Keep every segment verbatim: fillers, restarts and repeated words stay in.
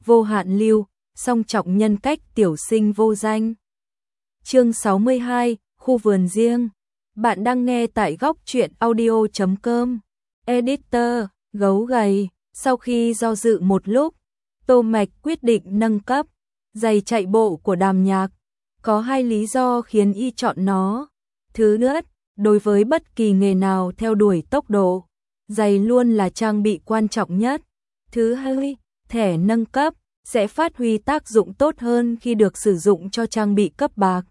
vô hạn lưu, song trọng nhân cách tiểu sinh vô danh. Chương sáu mươi hai, khu vườn riêng. Bạn đang nghe tại góc truyện audio chấm com. Editor, gấu gầy. Sau khi do dự một lúc, Tô Mạch quyết định nâng cấp giày chạy bộ của Đàm Nhạc. Có hai lý do khiến y chọn nó. Thứ nhất, đối với bất kỳ nghề nào theo đuổi tốc độ, giày luôn là trang bị quan trọng nhất. Thứ hai, thẻ nâng cấp sẽ phát huy tác dụng tốt hơn khi được sử dụng cho trang bị cấp bạc.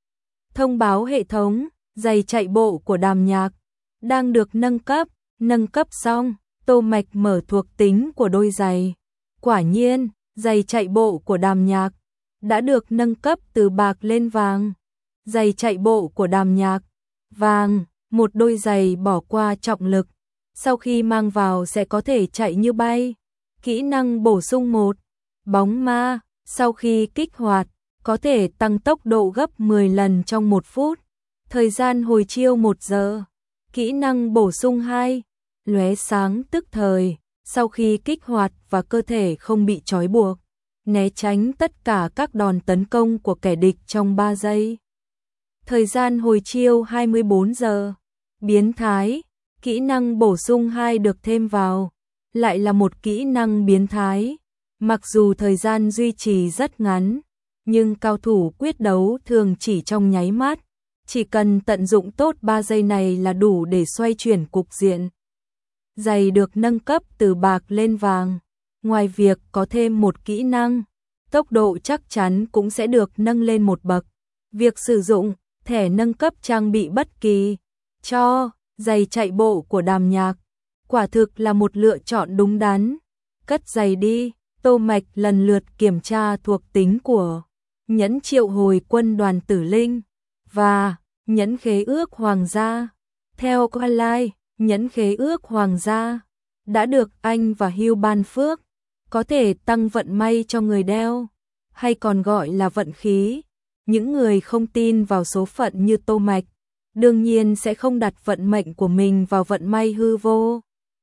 Thông báo hệ thống, giày chạy bộ của Đàm Nhạc đang được nâng cấp. Nâng cấp xong, Tô Mạch mở thuộc tính của đôi giày. Quả nhiên, giày chạy bộ của Đàm Nhạc đã được nâng cấp từ bạc lên vàng. Giày chạy bộ của Đàm Nhạc, vàng, một đôi giày bỏ qua trọng lực. Sau khi mang vào sẽ có thể chạy như bay. Kỹ năng bổ sung một, bóng ma, sau khi kích hoạt, có thể tăng tốc độ gấp mười lần trong một phút. Thời gian hồi chiêu một giờ. Kỹ năng bổ sung hai, lóe sáng tức thời, sau khi kích hoạt và cơ thể không bị trói buộc, né tránh tất cả các đòn tấn công của kẻ địch trong ba giây. Thời gian hồi chiêu hai mươi bốn giờ. Biến thái, kỹ năng bổ sung hai được thêm vào, lại là một kỹ năng biến thái. Mặc dù thời gian duy trì rất ngắn, nhưng cao thủ quyết đấu thường chỉ trong nháy mắt. Chỉ cần tận dụng tốt ba giây này là đủ để xoay chuyển cục diện. Giày được nâng cấp từ bạc lên vàng. Ngoài việc có thêm một kỹ năng, tốc độ chắc chắn cũng sẽ được nâng lên một bậc. Việc sử dụng thẻ nâng cấp trang bị bất kỳ cho giày chạy bộ của Đàm Nhạc quả thực là một lựa chọn đúng đắn. Cất giày đi, Tô Mạch lần lượt kiểm tra thuộc tính của nhẫn triệu hồi quân đoàn tử linh và nhẫn khế ước hoàng gia. Theo Qualai, nhẫn khế ước hoàng gia đã được anh và Hugh ban phước, có thể tăng vận may cho người đeo, hay còn gọi là vận khí. Những người không tin vào số phận như Tô Mạch, đương nhiên sẽ không đặt vận mệnh của mình vào vận may hư vô.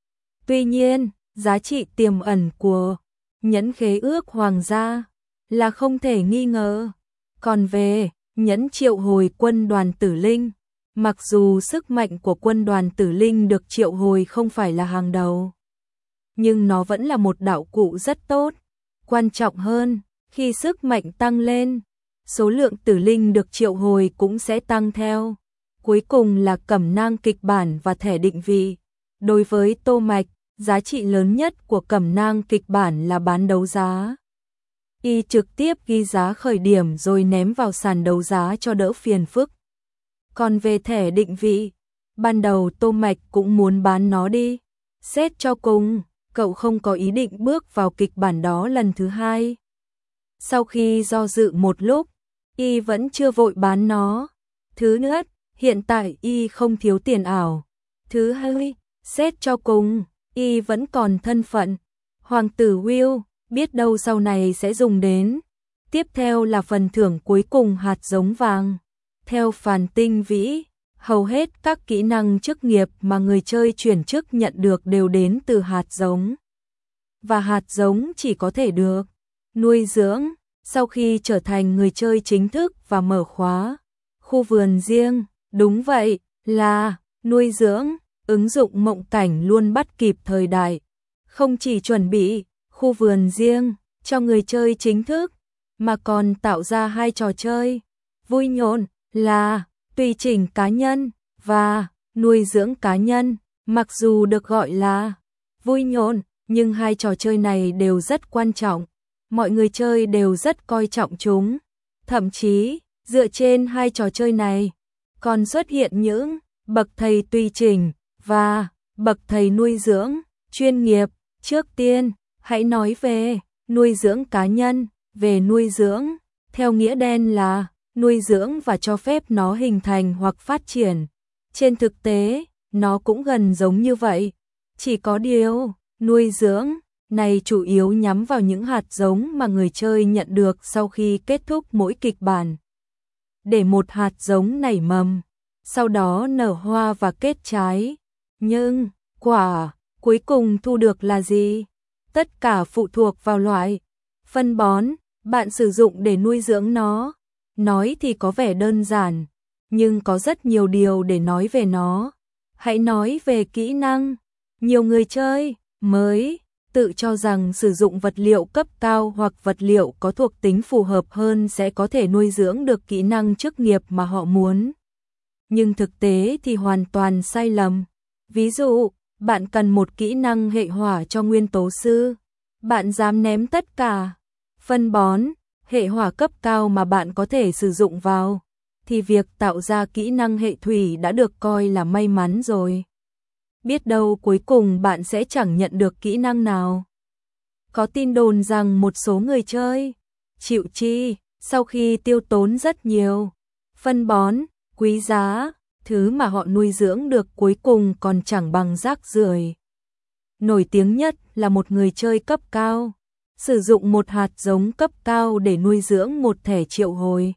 Tuy nhiên, giá trị tiềm ẩn của nhẫn khế ước hoàng gia là không thể nghi ngờ. Còn về nhẫn triệu hồi quân đoàn tử linh, mặc dù sức mạnh của quân đoàn tử linh được triệu hồi không phải là hàng đầu, nhưng nó vẫn là một đạo cụ rất tốt. Quan trọng hơn, khi sức mạnh tăng lên, số lượng tử linh được triệu hồi cũng sẽ tăng theo. Cuối cùng là cẩm nang kịch bản và thẻ định vị. Đối với Tô Mạch, giá trị lớn nhất của cẩm nang kịch bản là bán đấu giá. Y trực tiếp ghi giá khởi điểm rồi ném vào sàn đấu giá cho đỡ phiền phức. Còn về thẻ định vị, ban đầu Tô Mạch cũng muốn bán nó đi. Xét cho cùng, cậu không có ý định bước vào kịch bản đó lần thứ hai. Sau khi do dự một lúc, Y vẫn chưa vội bán nó. Thứ nhất, hiện tại Y không thiếu tiền ảo. Thứ hai, xét cho cùng, Y vẫn còn thân phận Hoàng tử Will, biết đâu sau này sẽ dùng đến. Tiếp theo là phần thưởng cuối cùng, hạt giống vàng. Theo Phàn Tinh Vĩ, hầu hết các kỹ năng chức nghiệp mà người chơi chuyển chức nhận được đều đến từ hạt giống. Và hạt giống chỉ có thể được nuôi dưỡng sau khi trở thành người chơi chính thức và mở khóa khu vườn riêng. Đúng vậy, là nuôi dưỡng. Ứng dụng mộng cảnh luôn bắt kịp thời đại, không chỉ chuẩn bị khu vườn riêng cho người chơi chính thức, mà còn tạo ra hai trò chơi vui nhộn là tùy chỉnh cá nhân và nuôi dưỡng cá nhân. Mặc dù được gọi là vui nhộn, nhưng hai trò chơi này đều rất quan trọng. Mọi người chơi đều rất coi trọng chúng. Thậm chí, dựa trên hai trò chơi này, còn xuất hiện những bậc thầy tùy chỉnh và bậc thầy nuôi dưỡng chuyên nghiệp. Trước tiên, hãy nói về nuôi dưỡng cá nhân. Về nuôi dưỡng, theo nghĩa đen là nuôi dưỡng và cho phép nó hình thành hoặc phát triển. Trên thực tế, nó cũng gần giống như vậy. Chỉ có điều, nuôi dưỡng này chủ yếu nhắm vào những hạt giống mà người chơi nhận được sau khi kết thúc mỗi kịch bản. Để một hạt giống nảy mầm, sau đó nở hoa và kết trái. Nhưng, quả cuối cùng thu được là gì? Tất cả phụ thuộc vào loại Phân bón, bạn sử dụng để nuôi dưỡng nó. Nói thì có vẻ đơn giản, nhưng có rất nhiều điều để nói về nó. Hãy nói về kỹ năng. Nhiều người chơi mới tự cho rằng sử dụng vật liệu cấp cao hoặc vật liệu có thuộc tính phù hợp hơn sẽ có thể nuôi dưỡng được kỹ năng chức nghiệp mà họ muốn. Nhưng thực tế thì hoàn toàn sai lầm. Ví dụ, bạn cần một kỹ năng hệ hỏa cho nguyên tố sư. Bạn dám ném tất cả phân bón, hệ hỏa cấp cao mà bạn có thể sử dụng vào, thì việc tạo ra kỹ năng hệ thủy đã được coi là may mắn rồi. Biết đâu cuối cùng bạn sẽ chẳng nhận được kỹ năng nào. Có tin đồn rằng một số người chơi chịu chi sau khi tiêu tốn rất nhiều phân bón, quý giá, thứ mà họ nuôi dưỡng được cuối cùng còn chẳng bằng rác rưởi. Nổi tiếng nhất là một người chơi cấp cao, sử dụng một hạt giống cấp cao để nuôi dưỡng một thẻ triệu hồi.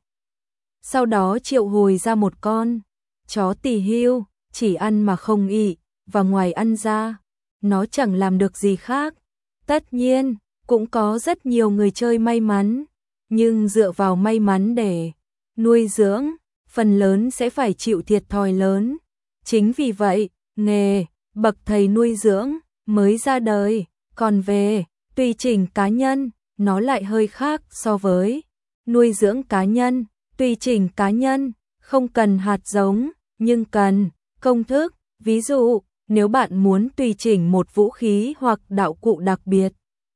Sau đó triệu hồi ra một con chó tỳ hưu, chỉ ăn mà không ị, và ngoài ăn ra, nó chẳng làm được gì khác. Tất nhiên, cũng có rất nhiều người chơi may mắn, nhưng dựa vào may mắn để nuôi dưỡng, phần lớn sẽ phải chịu thiệt thòi lớn. Chính vì vậy, nghề bậc thầy nuôi dưỡng mới ra đời, còn về tùy chỉnh cá nhân, nó lại hơi khác so với nuôi dưỡng cá nhân. Tùy chỉnh cá nhân không cần hạt giống, nhưng cần công thức. Ví dụ, nếu bạn muốn tùy chỉnh một vũ khí hoặc đạo cụ đặc biệt,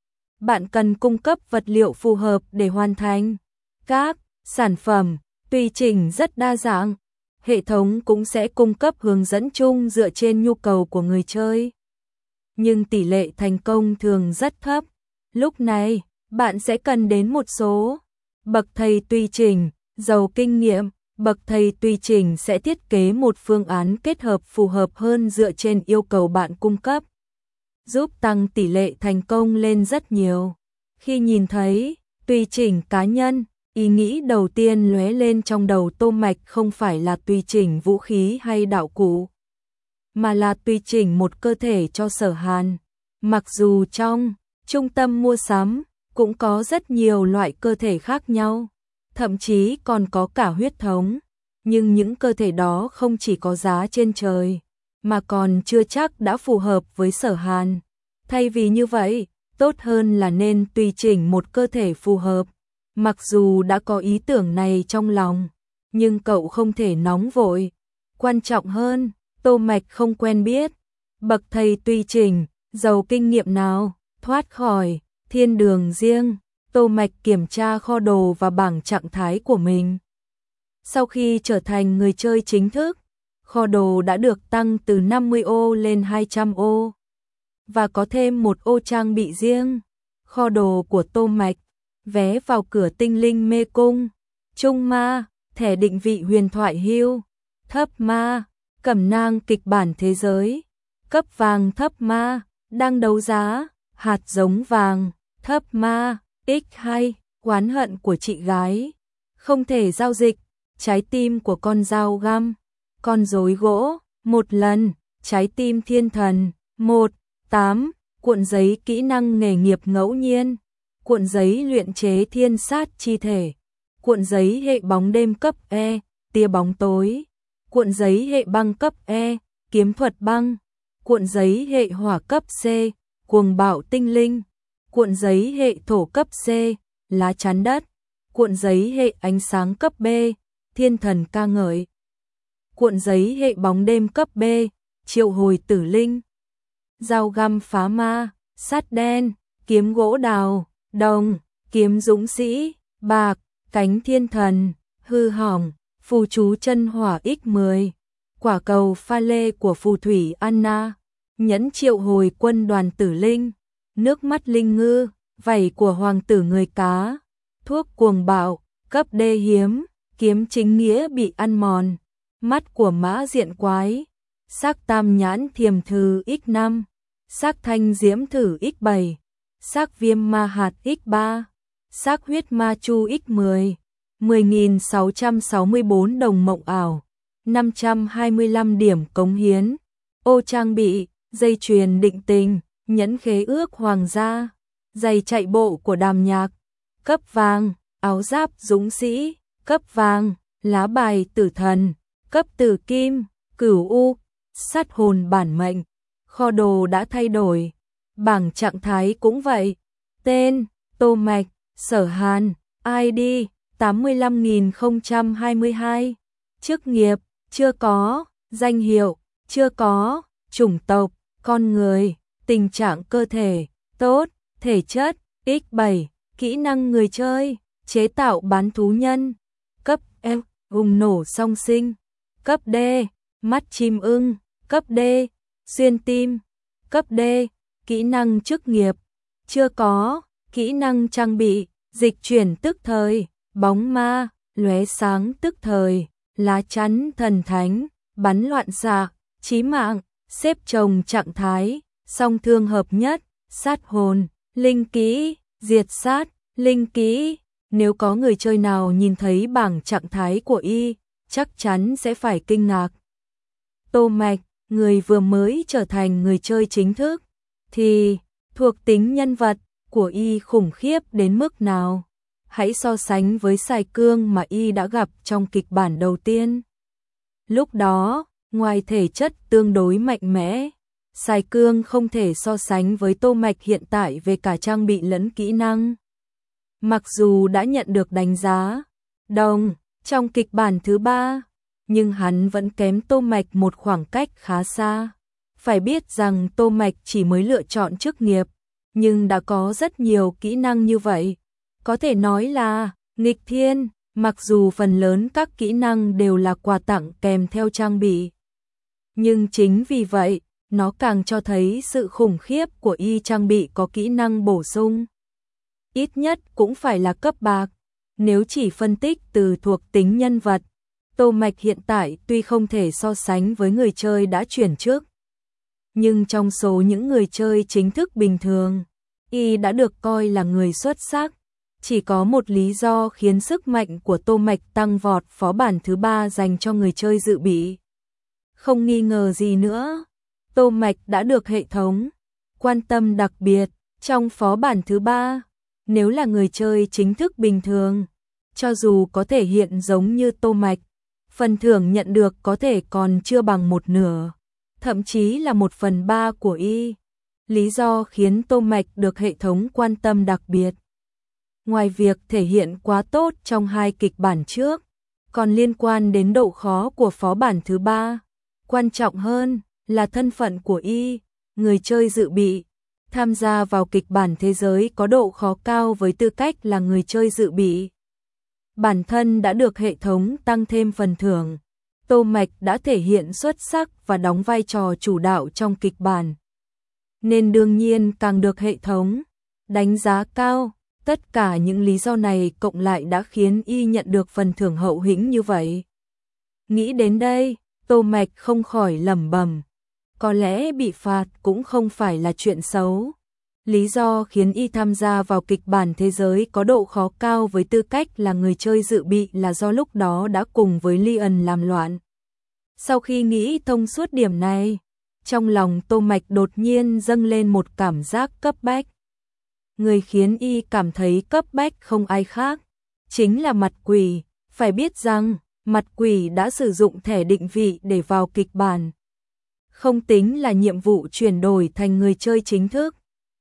bạn cần cung cấp vật liệu phù hợp để hoàn thành. Các sản phẩm tùy chỉnh rất đa dạng. Hệ thống cũng sẽ cung cấp hướng dẫn chung dựa trên nhu cầu của người chơi. Nhưng tỷ lệ thành công thường rất thấp. Lúc này, bạn sẽ cần đến một số bậc thầy tùy chỉnh giàu kinh nghiệm. Bậc thầy tùy chỉnh sẽ thiết kế một phương án kết hợp phù hợp hơn dựa trên yêu cầu bạn cung cấp, giúp tăng tỷ lệ thành công lên rất nhiều. Khi nhìn thấy tùy chỉnh cá nhân, ý nghĩ đầu tiên lóe lên trong đầu Tô Mạch không phải là tùy chỉnh vũ khí hay đạo cụ, mà là tùy chỉnh một cơ thể cho Sở Hàn. Mặc dù trong trung tâm mua sắm cũng có rất nhiều loại cơ thể khác nhau, thậm chí còn có cả huyết thống, nhưng những cơ thể đó không chỉ có giá trên trời, mà còn chưa chắc đã phù hợp với Sở Hàn. Thay vì như vậy, tốt hơn là nên tùy chỉnh một cơ thể phù hợp. Mặc dù đã có ý tưởng này trong lòng, nhưng cậu không thể nóng vội. Quan trọng hơn, Tô Mạch không quen biết bậc thầy tùy chỉnh giàu kinh nghiệm nào. Thoát khỏi thiên đường riêng, Tô Mạch kiểm tra kho đồ và bảng trạng thái của mình. Sau khi trở thành người chơi chính thức, kho đồ đã được tăng từ năm mươi ô lên hai trăm ô, và có thêm một ô trang bị riêng. Kho đồ của Tô Mạch: vé vào cửa tinh linh mê cung, trung ma, thẻ định vị huyền thoại hưu, thấp ma, cẩm nang kịch bản thế giới, cấp vàng thấp ma, đang đấu giá, hạt giống vàng, thấp ma, ích hai, oán hận của chị gái, không thể giao dịch, trái tim của con dao găm, con rối gỗ, một lần, trái tim thiên thần, một, tám, cuộn giấy kỹ năng nghề nghiệp ngẫu nhiên, cuộn giấy luyện chế thiên sát chi thể, cuộn giấy hệ bóng đêm cấp E, tia bóng tối, cuộn giấy hệ băng cấp E, kiếm thuật băng, cuộn giấy hệ hỏa cấp C, cuồng bạo tinh linh, cuộn giấy hệ thổ cấp C, lá chắn đất, cuộn giấy hệ ánh sáng cấp B, thiên thần ca ngợi, cuộn giấy hệ bóng đêm cấp B, triệu hồi tử linh, dao găm phá ma, sắt đen, kiếm gỗ đào, đồng, kiếm dũng sĩ, bạc, cánh thiên thần, hư hỏng, phù chú chân hỏa ích mười, quả cầu pha lê của phù thủy Anna, nhẫn triệu hồi quân đoàn tử linh, nước mắt linh ngư, vảy của hoàng tử người cá, thuốc cuồng bạo, cấp D hiếm, kiếm chính nghĩa bị ăn mòn, mắt của mã diện quái, sắc tam nhãn thiềm thừ ích năm, sắc thanh diễm thử ích bảy, sắc viêm ma hạt ích ba, sắc huyết ma chu ích mười, mười nghìn sáu trăm sáu mươi bốn đồng mộng ảo, năm trăm hai mươi lăm điểm cống hiến, ô trang bị, dây chuyền định tình, nhẫn khế ước hoàng gia, giày chạy bộ của Đàm Nhạc, cấp vàng, áo giáp dũng sĩ, cấp vàng, lá bài tử thần, cấp tử kim, cửu u, sát hồn bản mệnh. Kho đồ đã thay đổi, bảng trạng thái cũng vậy. Tên, Tô Mạch, Sở Hàn, i đê, tám mươi lăm nghìn không trăm hai mươi hai. Chức nghiệp, chưa có. Danh hiệu, chưa có. Chủng tộc, con người. Tình trạng cơ thể, tốt. Thể chất, nhân bảy. Kỹ năng người chơi, chế tạo bán thú nhân. Cấp F, hùng nổ song sinh. Cấp D, mắt chim ưng. Cấp D, xuyên tim. Cấp D, kỹ năng chức nghiệp, chưa có. Kỹ năng trang bị, dịch chuyển tức thời, bóng ma, lóe sáng tức thời, lá chắn thần thánh, bắn loạn xạ, chí mạng, xếp chồng trạng thái, song thương hợp nhất, sát hồn, linh kỹ, diệt sát, linh kỹ. Nếu có người chơi nào nhìn thấy bảng trạng thái của y, chắc chắn sẽ phải kinh ngạc. Tô Mạch, người vừa mới trở thành người chơi chính thức, thì thuộc tính nhân vật của y khủng khiếp đến mức nào? Hãy so sánh với Sài Cương mà y đã gặp trong kịch bản đầu tiên. Lúc đó, ngoài thể chất tương đối mạnh mẽ, Sài Cương không thể so sánh với Tô Mạch hiện tại về cả trang bị lẫn kỹ năng. Mặc dù đã nhận được đánh giá đồng trong kịch bản thứ ba, nhưng hắn vẫn kém Tô Mạch một khoảng cách khá xa. Phải biết rằng Tô Mạch chỉ mới lựa chọn chức nghiệp, nhưng đã có rất nhiều kỹ năng như vậy. Có thể nói là nghịch thiên, mặc dù phần lớn các kỹ năng đều là quà tặng kèm theo trang bị. Nhưng chính vì vậy, nó càng cho thấy sự khủng khiếp của y trang bị có kỹ năng bổ sung. Ít nhất cũng phải là cấp bạc. Nếu chỉ phân tích từ thuộc tính nhân vật, Tô Mạch hiện tại tuy không thể so sánh với người chơi đã chuyển trước, nhưng trong số những người chơi chính thức bình thường, y đã được coi là người xuất sắc. Chỉ có một lý do khiến sức mạnh của Tô Mạch tăng vọt phó bản thứ ba dành cho người chơi dự bị. Không nghi ngờ gì nữa, Tô Mạch đã được hệ thống quan tâm đặc biệt trong phó bản thứ ba. Nếu là người chơi chính thức bình thường, cho dù có thể hiện giống như Tô Mạch, phần thưởng nhận được có thể còn chưa bằng một nửa, thậm chí là một phần ba của y. Lý do khiến Tô Mạch được hệ thống quan tâm đặc biệt, ngoài việc thể hiện quá tốt trong hai kịch bản trước, còn liên quan đến độ khó của phó bản thứ ba. Quan trọng hơn là thân phận của y, người chơi dự bị, tham gia vào kịch bản thế giới có độ khó cao với tư cách là người chơi dự bị. Bản thân đã được hệ thống tăng thêm phần thưởng, Tô Mạch đã thể hiện xuất sắc và đóng vai trò chủ đạo trong kịch bản, nên đương nhiên càng được hệ thống đánh giá cao. Tất cả những lý do này cộng lại đã khiến y nhận được phần thưởng hậu hĩnh như vậy. Nghĩ đến đây, Tô Mạch không khỏi lẩm bẩm, có lẽ bị phạt cũng không phải là chuyện xấu. Lý do khiến y tham gia vào kịch bản thế giới có độ khó cao với tư cách là người chơi dự bị là do lúc đó đã cùng với Lion làm loạn. Sau khi nghĩ thông suốt điểm này, trong lòng Tô Mạch đột nhiên dâng lên một cảm giác cấp bách. Người khiến y cảm thấy cấp bách không ai khác, chính là Mặt Quỷ. Phải biết rằng, Mặt Quỷ đã sử dụng thẻ định vị để vào kịch bản, không tính là nhiệm vụ chuyển đổi thành người chơi chính thức.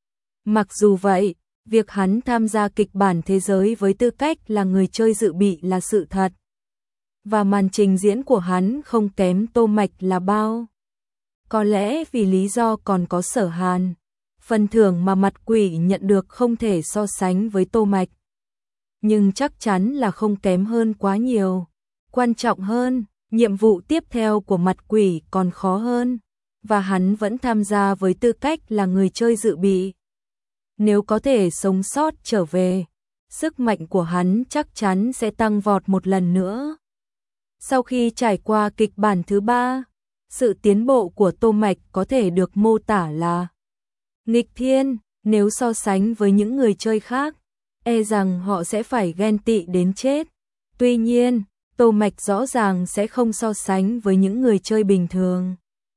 Mặc dù vậy, việc hắn tham gia kịch bản thế giới với tư cách là người chơi dự bị là sự thật. Và màn trình diễn của hắn không kém Tô Mạch là bao. Có lẽ vì lý do còn có Sở Hàn, phần thưởng mà Mặt Quỷ nhận được không thể so sánh với Tô Mạch, nhưng chắc chắn là không kém hơn quá nhiều. Quan trọng hơn, nhiệm vụ tiếp theo của Mặt Quỷ còn khó hơn, và hắn vẫn tham gia với tư cách là người chơi dự bị. Nếu có thể sống sót trở về, sức mạnh của hắn chắc chắn sẽ tăng vọt một lần nữa. Sau khi trải qua kịch bản thứ ba, sự tiến bộ của Tô Mạch có thể được mô tả là nghịch thiên. Nếu so sánh với những người chơi khác, e rằng họ sẽ phải ghen tị đến chết. Tuy nhiên, Tô Mạch rõ ràng sẽ không so sánh với những người chơi bình thường.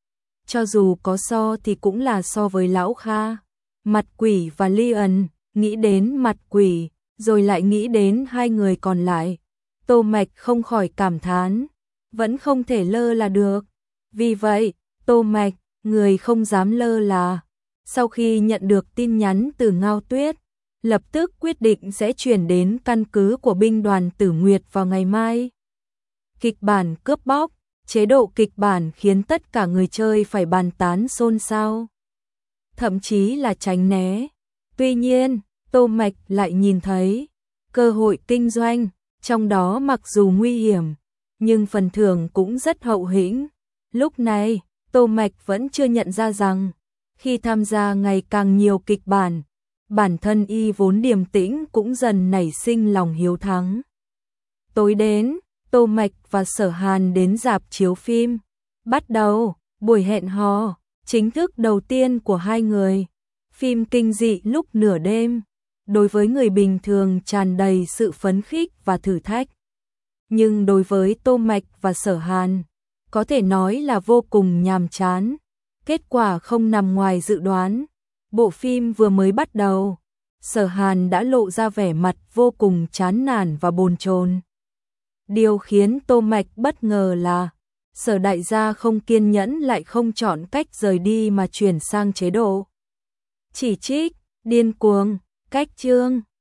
Cho dù có so thì cũng là so với Lão Kha, Mặt Quỷ và Lion. Nghĩ đến Mặt Quỷ, rồi lại nghĩ đến hai người còn lại. Tô Mạch không khỏi cảm thán, vẫn không thể lơ là được. Vì vậy, Tô Mạch, người không dám lơ là. Sau khi nhận được tin nhắn từ Ngao Tuyết, lập tức quyết định sẽ chuyển đến căn cứ của binh đoàn Tử Nguyệt vào ngày mai. Kịch bản cướp bóc, chế độ kịch bản khiến tất cả người chơi phải bàn tán xôn xao, thậm chí là tránh né. Tuy nhiên, Tô Mạch lại nhìn thấy cơ hội kinh doanh, trong đó mặc dù nguy hiểm, nhưng phần thưởng cũng rất hậu hĩnh. Lúc này, Tô Mạch vẫn chưa nhận ra rằng, khi tham gia ngày càng nhiều kịch bản, bản thân y vốn điềm tĩnh cũng dần nảy sinh lòng hiếu thắng. Tối đến, Tô Mạch và Sở Hàn đến rạp chiếu phim. Bắt đầu, buổi hẹn hò, chính thức đầu tiên của hai người. Phim kinh dị lúc nửa đêm, đối với người bình thường tràn đầy sự phấn khích và thử thách. Nhưng đối với Tô Mạch và Sở Hàn, có thể nói là vô cùng nhàm chán. Kết quả không nằm ngoài dự đoán. Bộ phim vừa mới bắt đầu, Sở Hàn đã lộ ra vẻ mặt vô cùng chán nản và bồn chồn. Điều khiến Tô Mạch bất ngờ là Sở đại gia không kiên nhẫn lại không chọn cách rời đi mà chuyển sang chế độ chỉ trích, điên cuồng, cách chương.